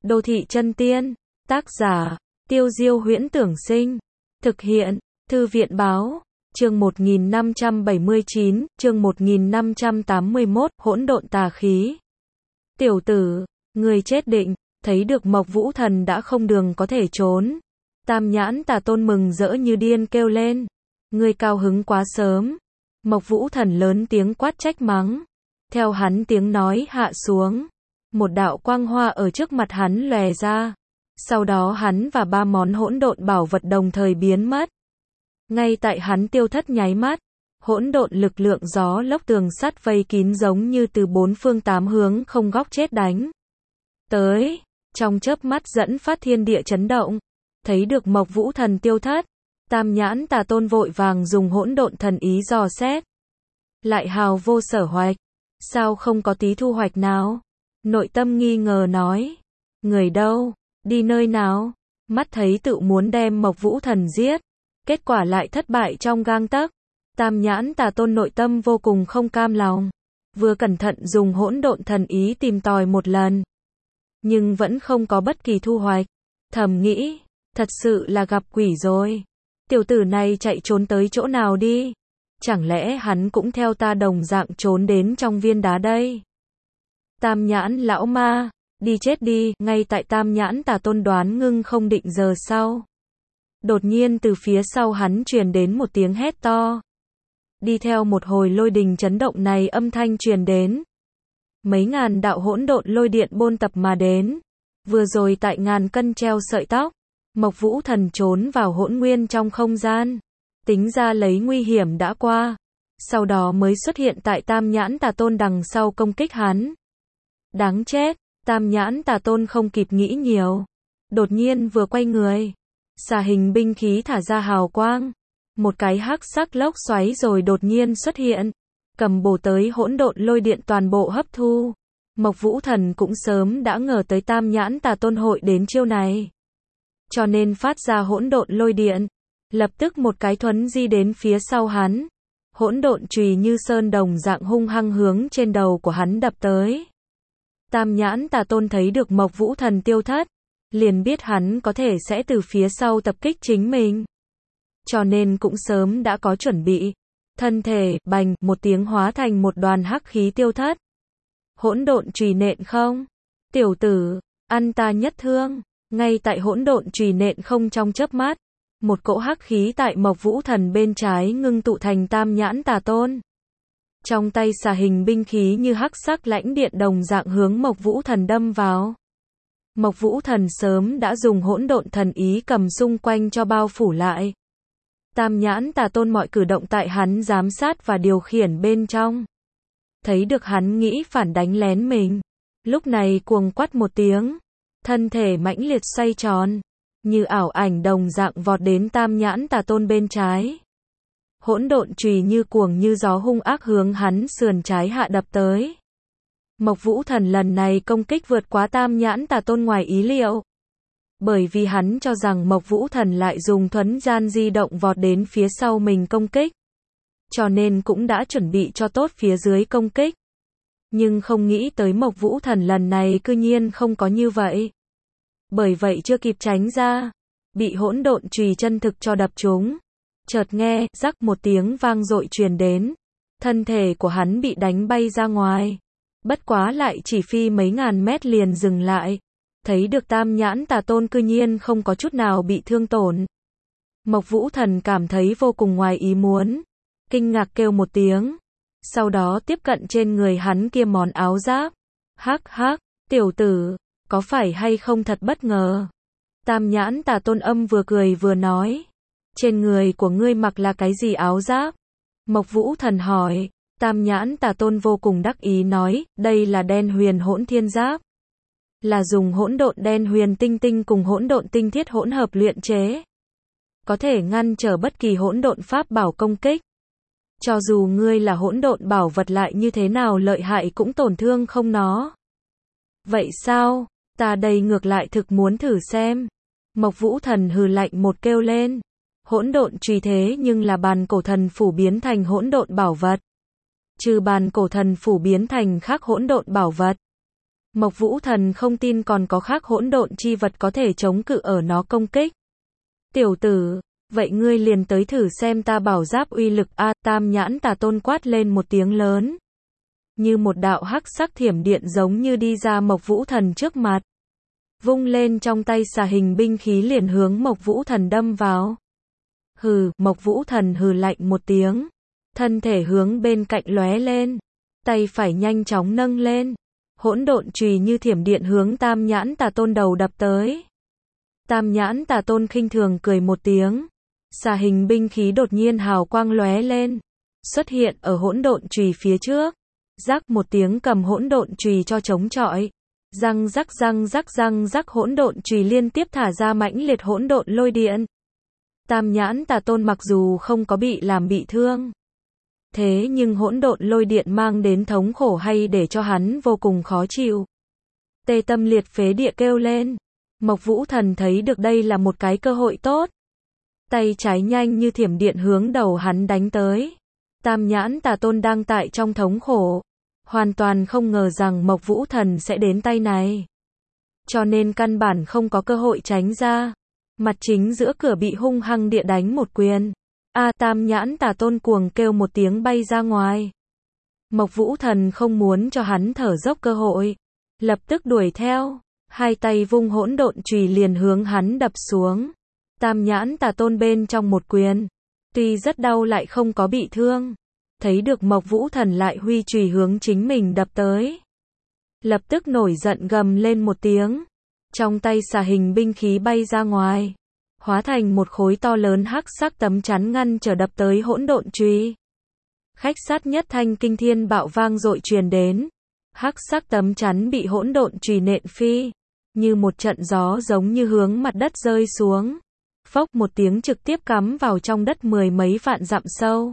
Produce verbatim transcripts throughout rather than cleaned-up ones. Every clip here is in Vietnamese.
Đô thị chân tiên, tác giả, Tiêu Diêu Huyễn Tưởng Sinh, thực hiện, Thư viện Báo, chương một nghìn năm trăm bảy mươi chín, chương một nghìn năm trăm tám mươi mốt, hỗn độn tà khí. Tiểu tử, người chết định, thấy được Mộc Vũ Thần đã không đường có thể trốn. Tam Nhãn Tà Tôn mừng rỡ như điên kêu lên, ngươi cao hứng quá sớm. Mộc Vũ Thần lớn tiếng quát trách mắng. Theo hắn tiếng nói hạ xuống, một đạo quang hoa ở trước mặt hắn lòe ra. Sau đó hắn và ba món hỗn độn bảo vật đồng thời biến mất. Ngay tại hắn tiêu thất nháy mắt, hỗn độn lực lượng gió lốc tường sắt vây kín giống như từ bốn phương tám hướng không góc chết đánh tới, trong chớp mắt dẫn phát thiên địa chấn động. Thấy được Mộc Vũ Thần tiêu thất, Tam Nhãn Tà Tôn vội vàng dùng hỗn độn thần ý dò xét. Lại hào vô sở hoạch, sao không có tí thu hoạch nào? Nội tâm nghi ngờ nói, người đâu, đi nơi nào? Mắt thấy tự muốn đem Mộc Vũ Thần giết, kết quả lại thất bại trong gang tấc. Tam Nhãn Tà Tôn nội tâm vô cùng không cam lòng, vừa cẩn thận dùng hỗn độn thần ý tìm tòi một lần, nhưng vẫn không có bất kỳ thu hoạch. Thầm nghĩ, thật sự là gặp quỷ rồi. Tiểu tử này chạy trốn tới chỗ nào đi? Chẳng lẽ hắn cũng theo ta đồng dạng trốn đến trong viên đá đây? Tam Nhãn lão ma, đi chết đi. Ngay tại Tam Nhãn Tà Tôn đoán ngưng không định giờ sau, đột nhiên từ phía sau hắn truyền đến một tiếng hét to. Đi theo một hồi lôi đình chấn động này âm thanh truyền đến, mấy ngàn đạo hỗn độn lôi điện bôn tập mà đến. Vừa rồi tại ngàn cân treo sợi tóc, Mộc Vũ Thần trốn vào hỗn nguyên trong không gian, tính ra lấy nguy hiểm đã qua, sau đó mới xuất hiện tại Tam Nhãn Tà Tôn đằng sau công kích hắn. Đáng chết, Tam Nhãn Tà Tôn không kịp nghĩ nhiều, đột nhiên vừa quay người, xà hình binh khí thả ra hào quang, một cái hắc sắc lốc xoáy rồi đột nhiên xuất hiện, cầm bổ tới hỗn độn lôi điện toàn bộ hấp thu. Mộc Vũ Thần cũng sớm đã ngờ tới Tam Nhãn Tà Tôn hội đến chiêu này, cho nên phát ra hỗn độn lôi điện, lập tức một cái thuấn di đến phía sau hắn, hỗn độn chùy như sơn đồng dạng hung hăng hướng trên đầu của hắn đập tới. Tam Nhãn Tà Tôn thấy được Mộc Vũ Thần tiêu thất, liền biết hắn có thể sẽ từ phía sau tập kích chính mình, cho nên cũng sớm đã có chuẩn bị. Thân thể bành một tiếng hóa thành một đoàn hắc khí tiêu thất. Hỗn độn chùy nện không? Tiểu tử, ăn ta nhất thương. Ngay tại hỗn độn chùy nện không trong chớp mắt, một cỗ hắc khí tại Mộc Vũ Thần bên trái ngưng tụ thành Tam Nhãn Tà Tôn. Trong tay xà hình binh khí như hắc sắc lãnh điện đồng dạng hướng Mộc Vũ Thần đâm vào. Mộc Vũ Thần sớm đã dùng hỗn độn thần ý cầm xung quanh cho bao phủ lại. Tam Nhãn Tà Tôn mọi cử động tại hắn giám sát và điều khiển bên trong. Thấy được hắn nghĩ phản đánh lén mình, lúc này cuồng quát một tiếng, thân thể mãnh liệt xoay tròn, như ảo ảnh đồng dạng vọt đến Tam Nhãn Tà Tôn bên trái. Hỗn độn chùy như cuồng như gió hung ác hướng hắn sườn trái hạ đập tới. Mộc Vũ Thần lần này công kích vượt quá Tam Nhãn Tà Tôn ngoài ý liệu, bởi vì hắn cho rằng Mộc Vũ Thần lại dùng thuấn gian di động vọt đến phía sau mình công kích, cho nên cũng đã chuẩn bị cho tốt phía dưới công kích. Nhưng không nghĩ tới Mộc Vũ Thần lần này cư nhiên không có như vậy. Bởi vậy chưa kịp tránh ra, bị hỗn độn chùy chân thực cho đập trúng. Chợt nghe rắc một tiếng vang dội truyền đến, thân thể của hắn bị đánh bay ra ngoài. Bất quá lại chỉ phi mấy ngàn mét liền dừng lại. Thấy được Tam Nhãn Tà Tôn cư nhiên không có chút nào bị thương tổn, Mộc Vũ Thần cảm thấy vô cùng ngoài ý muốn, kinh ngạc kêu một tiếng, sau đó tiếp cận trên người hắn kia món áo giáp. Hắc hắc, tiểu tử, có phải hay không thật bất ngờ? Tam Nhãn Tà Tôn âm vừa cười vừa nói, trên người của ngươi mặc là cái gì áo giáp? Mộc Vũ Thần hỏi. Tam Nhãn Tà Tôn vô cùng đắc ý nói, đây là đen huyền hỗn thiên giáp, là dùng hỗn độn đen huyền tinh tinh cùng hỗn độn tinh thiết hỗn hợp luyện chế, có thể ngăn trở bất kỳ hỗn độn pháp bảo công kích. Cho dù ngươi là hỗn độn bảo vật lại như thế nào lợi hại cũng tổn thương không nó. Vậy sao? Ta đây ngược lại thực muốn thử xem. Mộc Vũ Thần hừ lạnh một kêu lên. Hỗn độn chùy thế nhưng là bàn cổ thần phủ biến thành hỗn độn bảo vật. Trừ bàn cổ thần phủ biến thành khác hỗn độn bảo vật, Mộc Vũ Thần không tin còn có khác hỗn độn chi vật có thể chống cự ở nó công kích. Tiểu tử, vậy ngươi liền tới thử xem ta bảo giáp uy lực a. Tam nhãn tà tôn quát lên một tiếng lớn. Như một đạo hắc sắc thiểm điện giống như đi ra Mộc Vũ Thần trước mặt. Vung lên trong tay xà hình binh khí liền hướng Mộc Vũ Thần đâm vào. Hừ, Mộc Vũ Thần hừ lạnh một tiếng. Thân thể hướng bên cạnh lóe lên. Tay phải nhanh chóng nâng lên. Hỗn độn chùy như thiểm điện hướng Tam nhãn tà tôn đầu đập tới. Tam nhãn tà tôn khinh thường cười một tiếng. Xà hình binh khí đột nhiên hào quang lóe lên. Xuất hiện ở hỗn độn chùy phía trước. Rắc một tiếng cầm hỗn độn chùy cho chống chọi. Răng rắc răng rắc răng rắc hỗn độn chùy liên tiếp thả ra mãnh liệt hỗn độn lôi điện. Tam nhãn tà tôn mặc dù không có bị làm bị thương. Thế nhưng hỗn độn lôi điện mang đến thống khổ hay để cho hắn vô cùng khó chịu. Tê tâm liệt phế địa kêu lên. Mộc Vũ Thần thấy được đây là một cái cơ hội tốt. Tay trái nhanh như thiểm điện hướng đầu hắn đánh tới. Tam nhãn tà tôn đang tại trong thống khổ. Hoàn toàn không ngờ rằng Mộc Vũ Thần sẽ đến tay này. Cho nên căn bản không có cơ hội tránh ra. Mặt chính giữa cửa bị hung hăng địa đánh một quyền. A, Tam nhãn tà tôn cuồng kêu một tiếng bay ra ngoài. Mộc Vũ Thần không muốn cho hắn thở dốc cơ hội. Lập tức đuổi theo. Hai tay vung hỗn độn chùy liền hướng hắn đập xuống. Tam nhãn tà tôn bên trong một quyền. Tuy rất đau lại không có bị thương. Thấy được Mộc Vũ Thần lại huy chùy hướng chính mình đập tới. Lập tức nổi giận gầm lên một tiếng. Trong tay xà hình binh khí bay ra ngoài. Hóa thành một khối to lớn hắc sắc tấm chắn ngăn trở đập tới hỗn độn chùy. Khách sát nhất thanh kinh thiên bạo vang dội truyền đến. Hắc sắc tấm chắn bị hỗn độn chùy nện phi. Như một trận gió giống như hướng mặt đất rơi xuống. Phốc một tiếng trực tiếp cắm vào trong đất mười mấy vạn dặm sâu.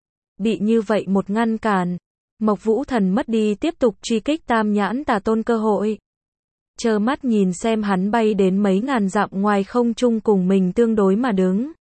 Bị như vậy một ngăn cản. Mộc Vũ Thần mất đi tiếp tục truy kích Tam nhãn tà tôn cơ hội. Trơ mắt nhìn xem hắn bay đến mấy ngàn dặm ngoài không trung cùng mình tương đối mà đứng.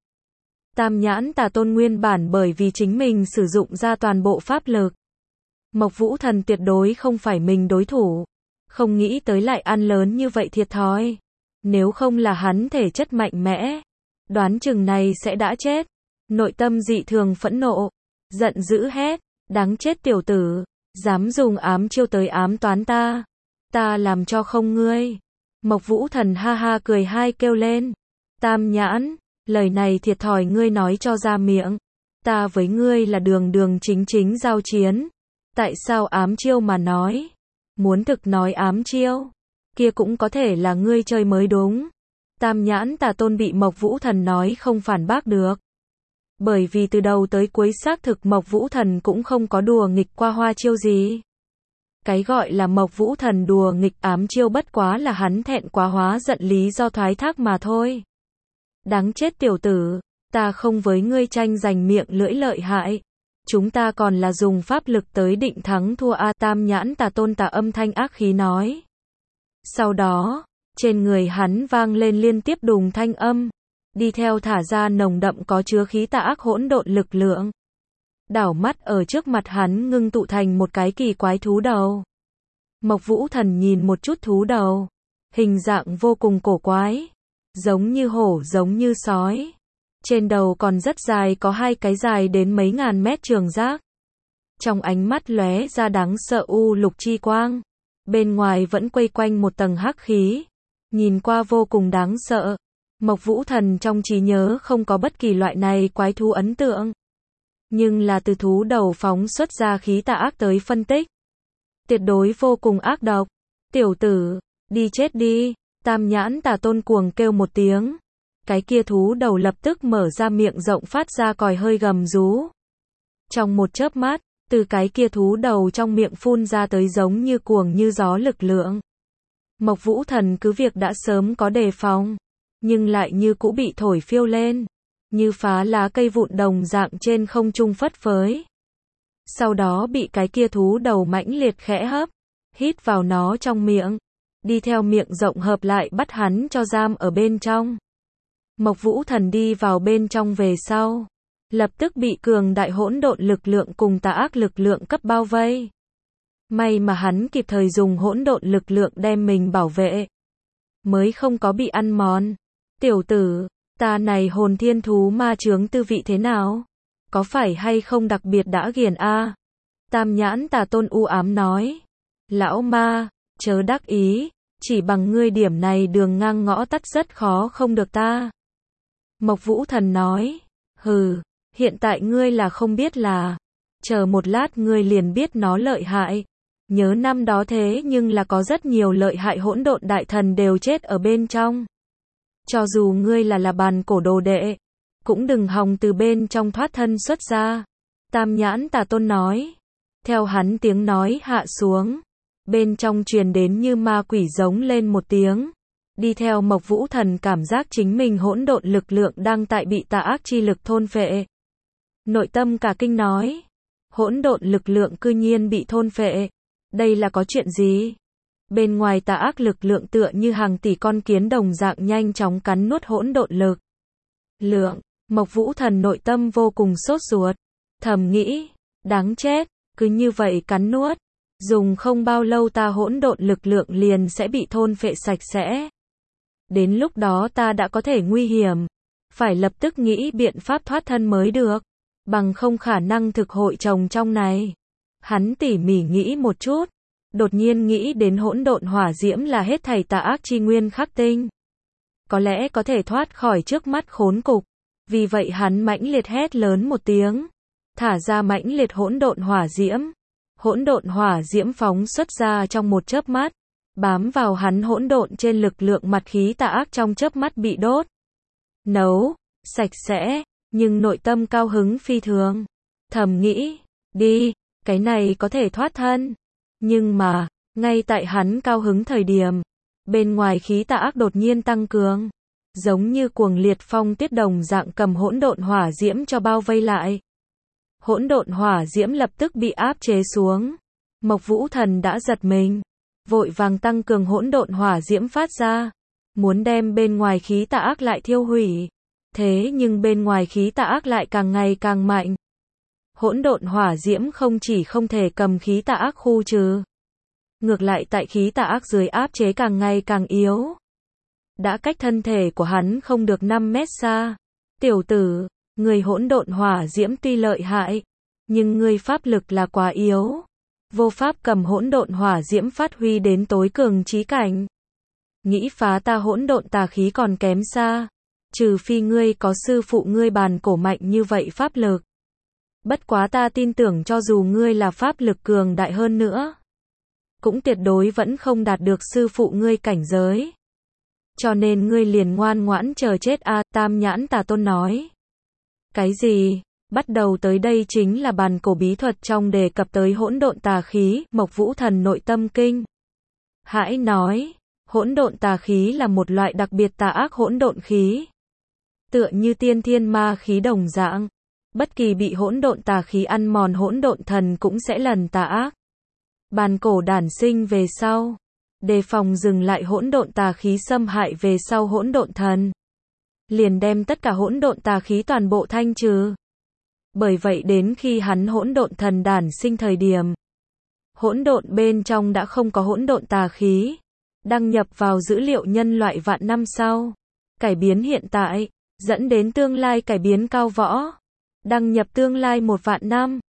Tam nhãn tà tôn nguyên bản bởi vì chính mình sử dụng ra toàn bộ pháp lực. Mộc Vũ Thần tuyệt đối không phải mình đối thủ. Không nghĩ tới lại ăn lớn như vậy thiệt thòi. Nếu không là hắn thể chất mạnh mẽ, đoán chừng này sẽ đã chết. Nội tâm dị thường phẫn nộ, giận dữ hét, đáng chết tiểu tử, dám dùng ám chiêu tới ám toán ta. Ta làm cho không ngươi. Mộc Vũ Thần ha ha cười hai kêu lên. Tam nhãn, lời này thiệt thòi ngươi nói cho ra miệng. Ta với ngươi là đường đường chính chính giao chiến. Tại sao ám chiêu mà nói? Muốn thực nói ám chiêu, kia cũng có thể là ngươi chơi mới đúng. Tam nhãn tà tôn bị Mộc Vũ Thần nói không phản bác được. Bởi vì từ đầu tới cuối xác thực Mộc Vũ Thần cũng không có đùa nghịch qua hoa chiêu gì. Cái gọi là Mộc Vũ Thần đùa nghịch ám chiêu bất quá là hắn thẹn quá hóa giận lý do thoái thác mà thôi. Đáng chết tiểu tử, ta không với ngươi tranh giành miệng lưỡi lợi hại. Chúng ta còn là dùng pháp lực tới định thắng thua a. Tam nhãn tà tôn tà âm thanh ác khí nói. Sau đó, trên người hắn vang lên liên tiếp đùng thanh âm. Đi theo thả ra nồng đậm có chứa khí tà ác hỗn độn lực lượng. Đảo mắt ở trước mặt hắn ngưng tụ thành một cái kỳ quái thú đầu. Mộc Vũ Thần nhìn một chút thú đầu. Hình dạng vô cùng cổ quái. Giống như hổ giống như sói. Trên đầu còn rất dài có hai cái dài đến mấy ngàn mét trường giác. Trong ánh mắt lóe ra đáng sợ u lục chi quang. Bên ngoài vẫn quây quanh một tầng hắc khí. Nhìn qua vô cùng đáng sợ. Mộc Vũ Thần trong trí nhớ không có bất kỳ loại này quái thú ấn tượng. Nhưng là từ thú đầu phóng xuất ra khí tà ác tới phân tích. Tuyệt đối vô cùng ác độc. Tiểu tử, đi chết đi. Tam nhãn tà tôn cuồng kêu một tiếng. Cái kia thú đầu lập tức mở ra miệng rộng phát ra còi hơi gầm rú. Trong một chớp mắt, từ cái kia thú đầu trong miệng phun ra tới giống như cuồng như gió lực lượng. Mộc Vũ Thần cứ việc đã sớm có đề phòng, nhưng lại như cũ bị thổi phiêu lên, như phá lá cây vụn đồng dạng trên không trung phất phới. Sau đó bị cái kia thú đầu mãnh liệt khẽ hấp, hít vào nó trong miệng, đi theo miệng rộng hợp lại bắt hắn cho giam ở bên trong. Mộc Vũ Thần đi vào bên trong về sau, lập tức bị cường đại hỗn độn lực lượng cùng tà ác lực lượng cấp bao vây. May mà hắn kịp thời dùng hỗn độn lực lượng đem mình bảo vệ, mới không có bị ăn mòn. Tiểu tử, ta này hồn thiên thú ma chướng tư vị thế nào? Có phải hay không đặc biệt đã ghiền a? Tam nhãn tà tôn u ám nói. Lão ma, chớ đắc ý, chỉ bằng ngươi điểm này đường ngang ngõ tắt rất khó không được ta. Mộc Vũ Thần nói. Hừ, hiện tại ngươi là không biết là, chờ một lát ngươi liền biết nó lợi hại. Nhớ năm đó thế nhưng là có rất nhiều lợi hại hỗn độn đại thần đều chết ở bên trong. Cho dù ngươi là là bàn cổ đồ đệ, cũng đừng hòng từ bên trong thoát thân xuất ra. Tam nhãn tà tôn nói. Theo hắn tiếng nói hạ xuống, bên trong truyền đến như ma quỷ giống lên một tiếng. Đi theo Mộc Vũ Thần cảm giác chính mình hỗn độn lực lượng đang tại bị tà ác chi lực thôn phệ. Nội tâm cả kinh nói. Hỗn độn lực lượng cư nhiên bị thôn phệ. Đây là có chuyện gì? Bên ngoài tà ác lực lượng tựa như hàng tỷ con kiến đồng dạng nhanh chóng cắn nuốt hỗn độn lực lượng. Mộc Vũ Thần nội tâm vô cùng sốt ruột, thầm nghĩ, đáng chết, cứ như vậy cắn nuốt, dùng không bao lâu ta hỗn độn lực lượng liền sẽ bị thôn phệ sạch sẽ. Đến lúc đó ta đã có thể nguy hiểm, phải lập tức nghĩ biện pháp thoát thân mới được, bằng không khả năng thực hội chồng trong này. Hắn tỉ mỉ nghĩ một chút, đột nhiên nghĩ đến hỗn độn hỏa diễm là hết thảy tà ác chi nguyên khắc tinh, có lẽ có thể thoát khỏi trước mắt khốn cục. Vì vậy hắn mãnh liệt hét lớn một tiếng, thả ra mãnh liệt hỗn độn hỏa diễm. Hỗn độn hỏa diễm phóng xuất ra trong một chớp mắt, bám vào hắn hỗn độn trên lực lượng mặt khí tà ác trong chớp mắt bị đốt, nấu sạch sẽ, nhưng nội tâm cao hứng phi thường, thầm nghĩ, đi, cái này có thể thoát thân. Nhưng mà, ngay tại hắn cao hứng thời điểm, bên ngoài khí tà ác đột nhiên tăng cường, giống như cuồng liệt phong tiết đồng dạng cầm hỗn độn hỏa diễm cho bao vây lại. Hỗn độn hỏa diễm lập tức bị áp chế xuống. Mộc Vũ Thần đã giật mình, vội vàng tăng cường hỗn độn hỏa diễm phát ra, muốn đem bên ngoài khí tà ác lại thiêu hủy. Thế nhưng bên ngoài khí tà ác lại càng ngày càng mạnh. Hỗn độn hỏa diễm không chỉ không thể cầm khí tà ác khu trừ, ngược lại tại khí tà ác dưới áp chế càng ngày càng yếu. Đã cách thân thể của hắn không được năm mét xa. Tiểu tử, người hỗn độn hỏa diễm tuy lợi hại, nhưng ngươi pháp lực là quá yếu, vô pháp cầm hỗn độn hỏa diễm phát huy đến tối cường chí cảnh. Nghĩ phá ta hỗn độn tà khí còn kém xa, trừ phi ngươi có sư phụ ngươi bàn cổ mạnh như vậy pháp lực. Bất quá ta tin tưởng cho dù ngươi là pháp lực cường đại hơn nữa, cũng tuyệt đối vẫn không đạt được sư phụ ngươi cảnh giới. Cho nên ngươi liền ngoan ngoãn chờ chết a. Tam nhãn tà tôn nói. Cái gì? Bắt đầu tới đây chính là bàn cổ bí thuật trong đề cập tới hỗn độn tà khí. Mộc Vũ Thần nội tâm kinh hãi nói, hỗn độn tà khí là một loại đặc biệt tà ác hỗn độn khí, tựa như tiên thiên ma khí đồng dạng, bất kỳ bị hỗn độn tà khí ăn mòn hỗn độn thần cũng sẽ lần tà ác. Bàn cổ đản sinh về sau, đề phòng dừng lại hỗn độn tà khí xâm hại về sau hỗn độn thần, liền đem tất cả hỗn độn tà khí toàn bộ thanh trừ. Bởi vậy đến khi hắn hỗn độn thần đản sinh thời điểm, hỗn độn bên trong đã không có hỗn độn tà khí, đăng nhập vào dữ liệu nhân loại vạn năm sau, cải biến hiện tại, dẫn đến tương lai cải biến cao võ, đăng nhập tương lai một vạn năm.